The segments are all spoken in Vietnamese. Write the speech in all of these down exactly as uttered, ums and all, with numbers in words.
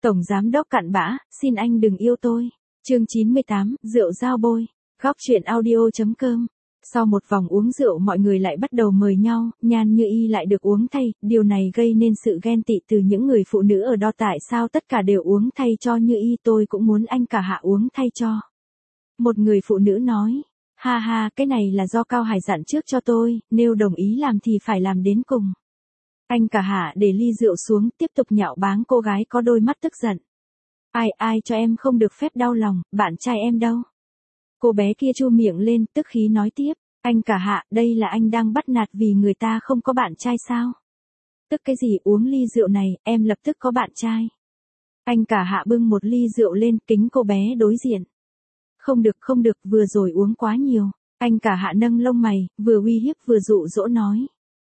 Tổng giám đốc cặn bã, xin anh đừng yêu tôi. Chương chín mươi tám, rượu dao bôi. Góc truyện audio.com. Sau một vòng uống rượu mọi người lại bắt đầu mời nhau, Nhan Như Y lại được uống thay, điều này gây nên sự ghen tị từ những người phụ nữ ở đó. Tại sao tất cả đều uống thay cho Như Y, tôi cũng muốn anh cả Hạ uống thay cho. Một người phụ nữ nói, ha ha, cái này là do Cao Hải dặn trước cho tôi, nếu đồng ý làm thì phải làm đến cùng. Anh cả Hạ để ly rượu xuống, tiếp tục nhạo báng cô gái có đôi mắt tức giận. Ai ai cho em không được phép đau lòng, bạn trai em đâu? Cô bé kia chu miệng lên, tức khí nói tiếp, anh cả Hạ, đây là anh đang bắt nạt vì người ta không có bạn trai sao? Tức cái gì, uống ly rượu này, em lập tức có bạn trai. Anh cả Hạ bưng một ly rượu lên, kính cô bé đối diện. Không được không được, vừa rồi uống quá nhiều. Anh cả Hạ nâng lông mày, vừa uy hiếp vừa dụ dỗ nói.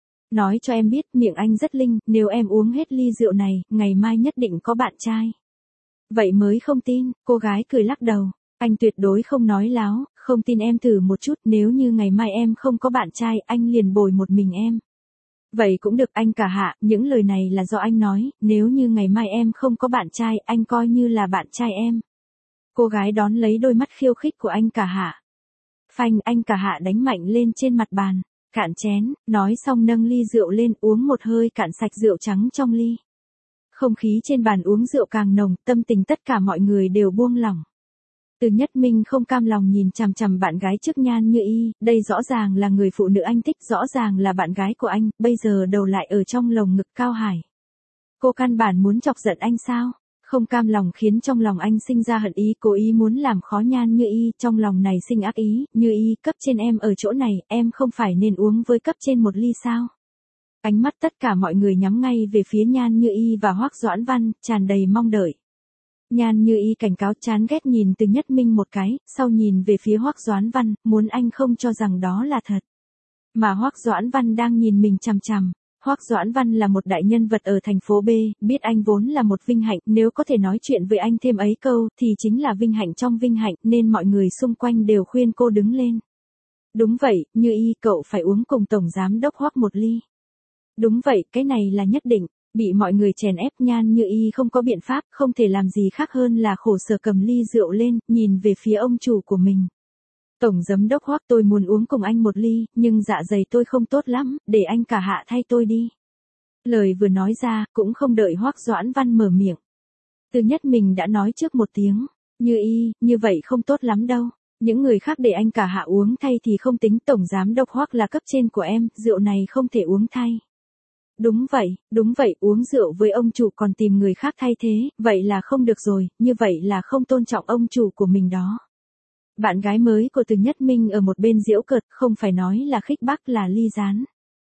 Nói cho em biết, miệng anh rất linh, nếu em uống hết ly rượu này, ngày mai nhất định có bạn trai. Vậy mới không tin, cô gái cười lắc đầu. Anh tuyệt đối không nói láo, không tin em thử một chút, nếu như ngày mai em không có bạn trai, anh liền bồi một mình em. Vậy cũng được anh cả Hạ, những lời này là do anh nói, nếu như ngày mai em không có bạn trai, anh coi như là bạn trai em. Cô gái đón lấy đôi mắt khiêu khích của anh cả Hạ. Phanh, anh cả Hạ đánh mạnh lên trên mặt bàn, cạn chén, nói xong nâng ly rượu lên uống một hơi cạn sạch rượu trắng trong ly. Không khí trên bàn uống rượu càng nồng, tâm tình tất cả mọi người đều buông lỏng. Từ Nhất Minh không cam lòng nhìn chằm chằm bạn gái trước Nhan Như Y, đây rõ ràng là người phụ nữ anh thích, rõ ràng là bạn gái của anh, bây giờ đầu lại ở trong lồng ngực Cao Hải. Cô căn bản muốn chọc giận anh sao? Không cam lòng khiến trong lòng anh sinh ra hận ý, cố ý muốn làm khó Nhan Như Y, trong lòng này sinh ác ý, Như Y, cấp trên em ở chỗ này, em không phải nên uống với cấp trên một ly sao? Ánh mắt tất cả mọi người nhắm ngay về phía Nhan Như Y và Hoắc Doãn Văn, tràn đầy mong đợi. Nhan Như Y cảnh cáo chán ghét nhìn Từ Nhất Minh một cái, sau nhìn về phía Hoắc Doãn Văn, muốn anh không cho rằng đó là thật. Mà Hoắc Doãn Văn đang nhìn mình chằm chằm. Hoắc Doãn Văn là một đại nhân vật ở thành phố B, biết anh vốn là một vinh hạnh, nếu có thể nói chuyện với anh thêm ấy câu, thì chính là vinh hạnh trong vinh hạnh, nên mọi người xung quanh đều khuyên cô đứng lên. Đúng vậy, Như Y, cậu phải uống cùng Tổng Giám đốc Hoắc một ly. Đúng vậy, cái này là nhất định. Bị mọi người chèn ép, Nhan Như Y không có biện pháp, không thể làm gì khác hơn là khổ sở cầm ly rượu lên, nhìn về phía ông chủ của mình. Tổng giám đốc Hoắc, tôi muốn uống cùng anh một ly, nhưng dạ dày tôi không tốt lắm, để anh cả Hạ thay tôi đi. Lời vừa nói ra, cũng không đợi Hoắc Doãn Văn mở miệng. Từ Nhất mình đã nói trước một tiếng, Như Y, như vậy không tốt lắm đâu. Những người khác để anh cả Hạ uống thay thì không tính, Tổng giám đốc Hoắc là cấp trên của em, rượu này không thể uống thay. Đúng vậy, đúng vậy, uống rượu với ông chủ còn tìm người khác thay thế, vậy là không được rồi, như vậy là không tôn trọng ông chủ của mình đó. Bạn gái mới của Từ Nhất Minh ở một bên giễu cợt, không phải nói là khích bác là ly gián.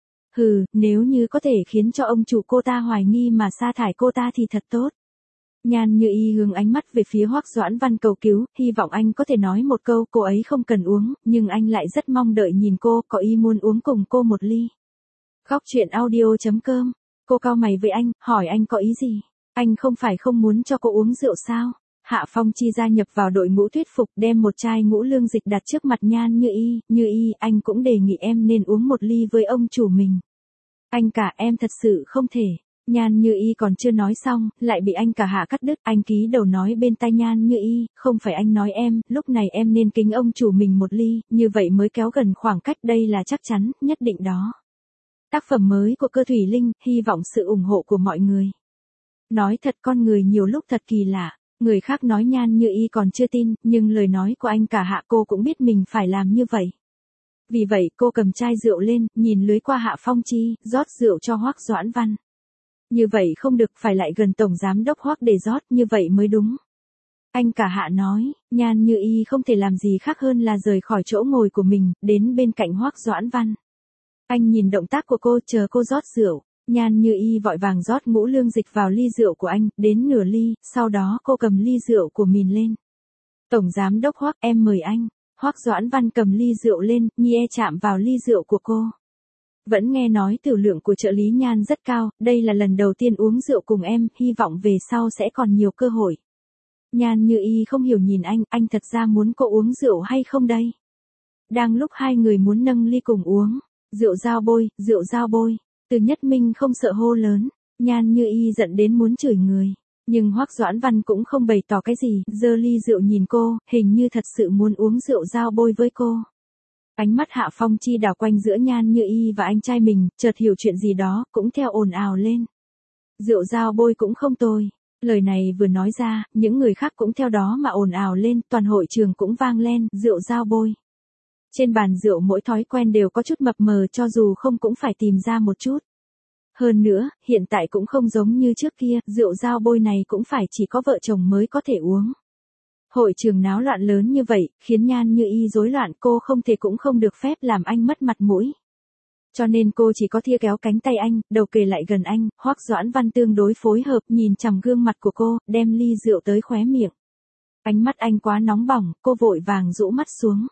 Hừ, nếu như có thể khiến cho ông chủ cô ta hoài nghi mà sa thải cô ta thì thật tốt. Nhan Như Y hướng ánh mắt về phía Hoắc Doãn Văn cầu cứu, hy vọng anh có thể nói một câu, cô ấy không cần uống, nhưng anh lại rất mong đợi nhìn cô, có ý muốn uống cùng cô một ly. Góc truyện audio.com. Cô cau mày với anh, hỏi anh có ý gì? Anh không phải không muốn cho cô uống rượu sao? Hạ Phong Chi gia nhập vào đội ngũ thuyết phục, đem một chai ngũ lương dịch đặt trước mặt Nhan Như Y. Như Y, anh cũng đề nghị em nên uống một ly với ông chủ mình. Anh cả, em thật sự không thể. Nhan Như Y còn chưa nói xong, lại bị anh cả Hạ cắt đứt. Anh ký đầu nói bên tai Nhan Như Y, không phải anh nói em, lúc này em nên kính ông chủ mình một ly, như vậy mới kéo gần khoảng cách, đây là chắc chắn, nhất định đó. Tác phẩm mới của Cơ Thủy Linh, hy vọng sự ủng hộ của mọi người. Nói thật, con người nhiều lúc thật kỳ lạ. Người khác nói Nhan Như Y còn chưa tin, nhưng lời nói của anh cả Hạ cô cũng biết mình phải làm như vậy. Vì vậy cô cầm chai rượu lên, nhìn lưới qua Hạ Phong Chi, rót rượu cho Hoắc Doãn Văn. Như vậy không được, phải lại gần Tổng Giám đốc Hoắc để rót, như vậy mới đúng. Anh cả Hạ nói, Nhan Như Y không thể làm gì khác hơn là rời khỏi chỗ ngồi của mình, đến bên cạnh Hoắc Doãn Văn. Anh nhìn động tác của cô, chờ cô rót rượu. Nhan Như Y vội vàng rót ngũ lương dịch vào ly rượu của anh, đến nửa ly, sau đó cô cầm ly rượu của mình lên. Tổng giám đốc Hoắc, em mời anh. Hoắc Doãn Văn cầm ly rượu lên, nhi e chạm vào ly rượu của cô. Vẫn nghe nói tiểu lượng của trợ lý Nhan rất cao, đây là lần đầu tiên uống rượu cùng em, hy vọng về sau sẽ còn nhiều cơ hội. Nhan Như Y không hiểu nhìn anh, anh thật ra muốn cô uống rượu hay không đây? Đang lúc hai người muốn nâng ly cùng uống, rượu dao bôi, rượu dao bôi. Từ Nhất Minh không sợ hô lớn, Nhan Như Y giận đến muốn chửi người. Nhưng Hoắc Doãn Văn cũng không bày tỏ cái gì, giơ ly rượu nhìn cô, hình như thật sự muốn uống rượu giao bôi với cô. Ánh mắt Hạ Phong Chi đảo quanh giữa Nhan Như Y và anh trai mình, chợt hiểu chuyện gì đó, cũng theo ồn ào lên. Rượu giao bôi cũng không tồi. Lời này vừa nói ra, những người khác cũng theo đó mà ồn ào lên, toàn hội trường cũng vang lên, rượu giao bôi. Trên bàn rượu mỗi thói quen đều có chút mập mờ, cho dù không cũng phải tìm ra một chút. Hơn nữa, hiện tại cũng không giống như trước kia, rượu giao bôi này cũng phải chỉ có vợ chồng mới có thể uống. Hội trường náo loạn lớn như vậy, khiến Nhan Như Y rối loạn, cô không thể cũng không được phép làm anh mất mặt mũi. Cho nên cô chỉ có thia kéo cánh tay anh, đầu kề lại gần anh, Hoắc Doãn Văn tương đối phối hợp, nhìn chằm gương mặt của cô, đem ly rượu tới khóe miệng. Ánh mắt anh quá nóng bỏng, cô vội vàng rũ mắt xuống.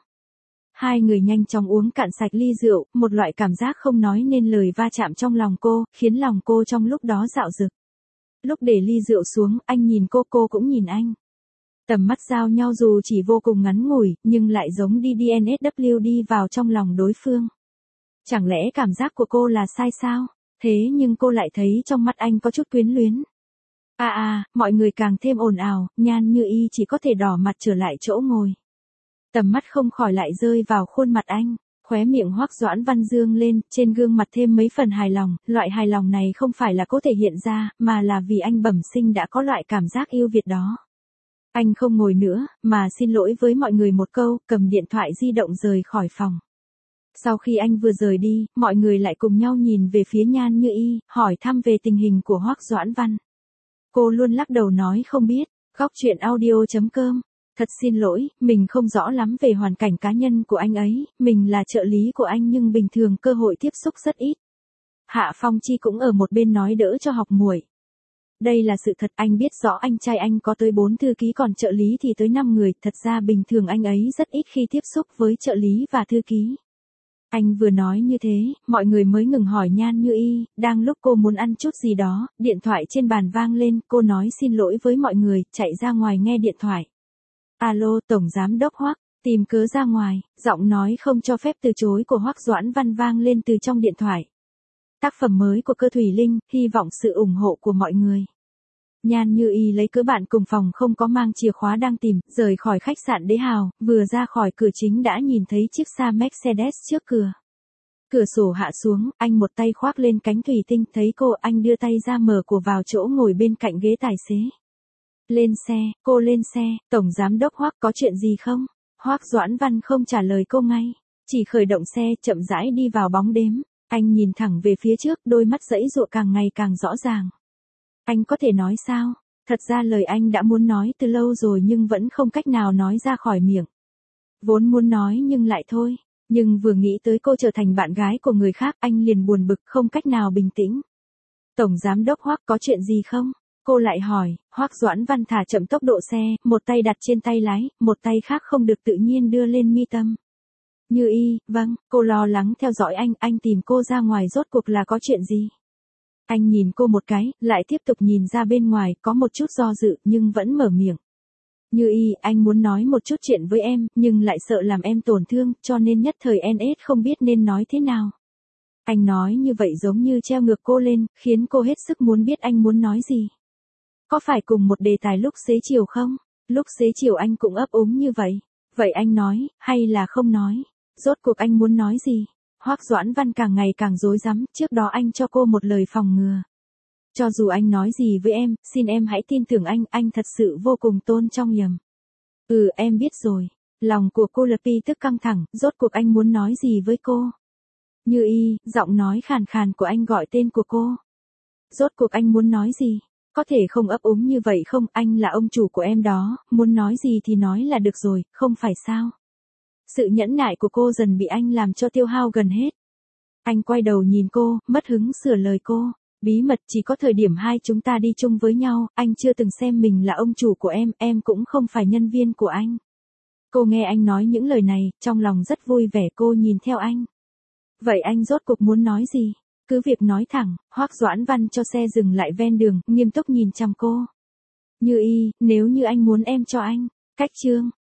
Hai người nhanh chóng uống cạn sạch ly rượu, một loại cảm giác không nói nên lời va chạm trong lòng cô, khiến lòng cô trong lúc đó dạo dực. Lúc để ly rượu xuống, anh nhìn cô, cô cũng nhìn anh. Tầm mắt giao nhau dù chỉ vô cùng ngắn ngủi, nhưng lại giống đi đê en ét vê đi vào trong lòng đối phương. Chẳng lẽ cảm giác của cô là sai sao? Thế nhưng cô lại thấy trong mắt anh có chút quyến luyến. À à, mọi người càng thêm ồn ào, Nhan Như Y chỉ có thể đỏ mặt trở lại chỗ ngồi. Tầm mắt không khỏi lại rơi vào khuôn mặt anh, khóe miệng Hoắc Doãn Văn dương lên, trên gương mặt thêm mấy phần hài lòng, loại hài lòng này không phải là có thể hiện ra, mà là vì anh bẩm sinh đã có loại cảm giác yêu Việt đó. Anh không ngồi nữa, mà xin lỗi với mọi người một câu, cầm điện thoại di động rời khỏi phòng. Sau khi anh vừa rời đi, mọi người lại cùng nhau nhìn về phía Nhan Như Y, hỏi thăm về tình hình của Hoắc Doãn Văn. Cô luôn lắc đầu nói không biết. Góc truyện audio chấm com. Thật xin lỗi, mình không rõ lắm về hoàn cảnh cá nhân của anh ấy, mình là trợ lý của anh nhưng bình thường cơ hội tiếp xúc rất ít. Hạ Phong Chi cũng ở một bên nói đỡ cho học muội. Đây là sự thật, anh biết rõ anh trai anh có tới bốn thư ký còn trợ lý thì tới năm người, thật ra bình thường anh ấy rất ít khi tiếp xúc với trợ lý và thư ký. Anh vừa nói như thế, mọi người mới ngừng hỏi Nhan Như Y, đang lúc cô muốn ăn chút gì đó, điện thoại trên bàn vang lên, cô nói xin lỗi với mọi người, chạy ra ngoài nghe điện thoại. Alo, Tổng Giám Đốc Hoắc, tìm cớ ra ngoài, giọng nói không cho phép từ chối của Hoắc Doãn Văn vang lên từ trong điện thoại. Tác phẩm mới của Cơ Thủy Linh, hy vọng sự ủng hộ của mọi người. Nhan Như Y lấy cớ bạn cùng phòng không có mang chìa khóa đang tìm, rời khỏi khách sạn Đế Hào, vừa ra khỏi cửa chính đã nhìn thấy chiếc xa Mercedes trước cửa. Cửa sổ hạ xuống, anh một tay khoác lên cánh thủy tinh, thấy cô, anh đưa tay ra mở của vào chỗ ngồi bên cạnh ghế tài xế. Lên xe, cô lên xe, Tổng Giám Đốc Hoắc có chuyện gì không? Hoắc Doãn Văn không trả lời cô ngay, chỉ khởi động xe chậm rãi đi vào bóng đêm. Anh nhìn thẳng về phía trước, đôi mắt giãy giụa càng ngày càng rõ ràng. Anh có thể nói sao? Thật ra lời anh đã muốn nói từ lâu rồi nhưng vẫn không cách nào nói ra khỏi miệng. Vốn muốn nói nhưng lại thôi. Nhưng vừa nghĩ tới cô trở thành bạn gái của người khác, anh liền buồn bực, không cách nào bình tĩnh. Tổng Giám Đốc Hoắc có chuyện gì không? Cô lại hỏi. Hoắc Doãn Văn thả chậm tốc độ xe, một tay đặt trên tay lái, một tay khác không được tự nhiên đưa lên mi tâm. Như Y, vâng, cô lo lắng theo dõi anh, anh tìm cô ra ngoài rốt cuộc là có chuyện gì? Anh nhìn cô một cái, lại tiếp tục nhìn ra bên ngoài, có một chút do dự, nhưng vẫn mở miệng. Như Y, anh muốn nói một chút chuyện với em, nhưng lại sợ làm em tổn thương, cho nên nhất thời en ét không biết nên nói thế nào. Anh nói như vậy giống như treo ngược cô lên, khiến cô hết sức muốn biết anh muốn nói gì. Có phải cùng một đề tài lúc xế chiều không? Lúc xế chiều anh cũng ấp úng như vậy. Vậy anh nói, hay là không nói? Rốt cuộc anh muốn nói gì? Hoắc Doãn Văn càng ngày càng rối rắm, trước đó anh cho cô một lời phòng ngừa. Cho dù anh nói gì với em, xin em hãy tin tưởng anh, anh thật sự vô cùng tôn trọng nhầm. Ừ, em biết rồi. Lòng của cô lập tức căng thẳng, rốt cuộc anh muốn nói gì với cô? Như Y, giọng nói khàn khàn của anh gọi tên của cô. Rốt cuộc anh muốn nói gì? Có thể không ấp úng như vậy không, anh là ông chủ của em đó, muốn nói gì thì nói là được rồi, không phải sao? Sự nhẫn nại của cô dần bị anh làm cho tiêu hao gần hết. Anh quay đầu nhìn cô, mất hứng sửa lời cô. Bí mật chỉ có thời điểm hai chúng ta đi chung với nhau, anh chưa từng xem mình là ông chủ của em, em cũng không phải nhân viên của anh. Cô nghe anh nói những lời này, trong lòng rất vui vẻ, cô nhìn theo anh. Vậy anh rốt cuộc muốn nói gì? Cứ việc nói thẳng. Hoắc Doãn Văn cho xe dừng lại ven đường, nghiêm túc nhìn chăm cô. Như Y, nếu như anh muốn em cho anh. Cách chương.